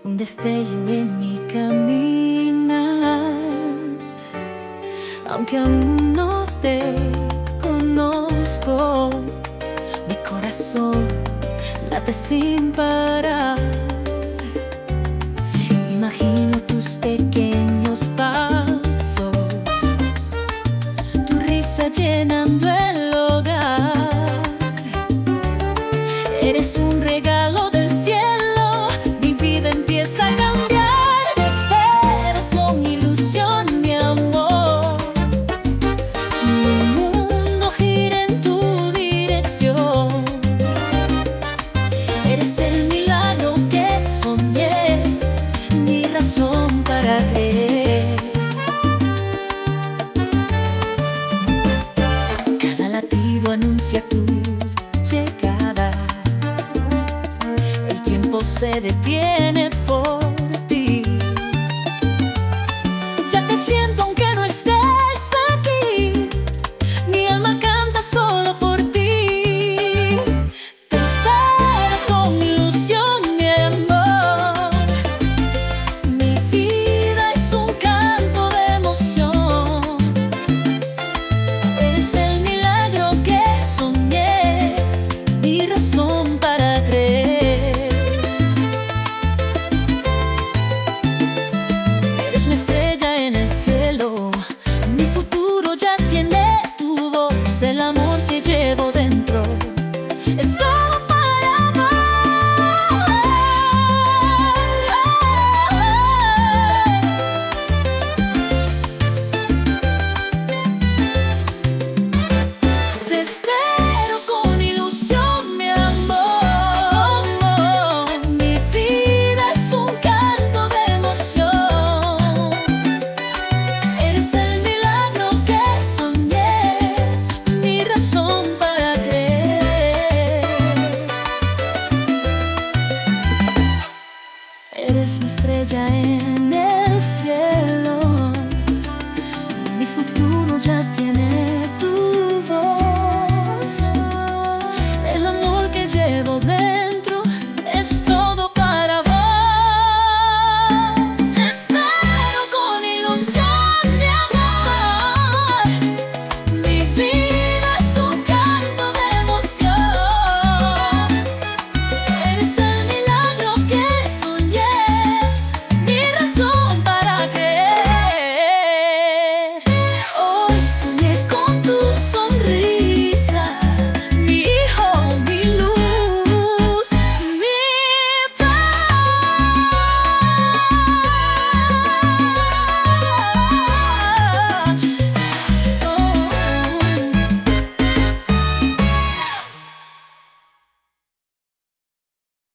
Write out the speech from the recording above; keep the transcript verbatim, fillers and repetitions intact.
un destello en mi caminar. Aunque aún no te conozco, mi corazón late sin parar. Imagino tus pequeños pasos, tu risa llenando el hogar. Eres un regalo del cielo, mi vida empieza a cambiar. Te espero con ilusión, mi amor. Mi mundo gira en tu dirección. Eres el milagro que soñé, mi razón para creer. Cada latido anuncia tu llegada. El tiempo se detiene por ti. Ya te siento aunque no estés aquí. Mi alma canta solo por ti. Te espero con ilusión, mi amor. Mi vida es un canto de emoción. Eres el milagro que soñé, mi razón para creer. Eres mi estrella en el cielo, mi futuro ya tiene tu voz. El amor que llevo dentro es todo para amar. Te espero con ilusión, mi amor. Mi vida es un canto de emoción. Eres el milagro que soñé, mi razón para creer. Eres mi estrella en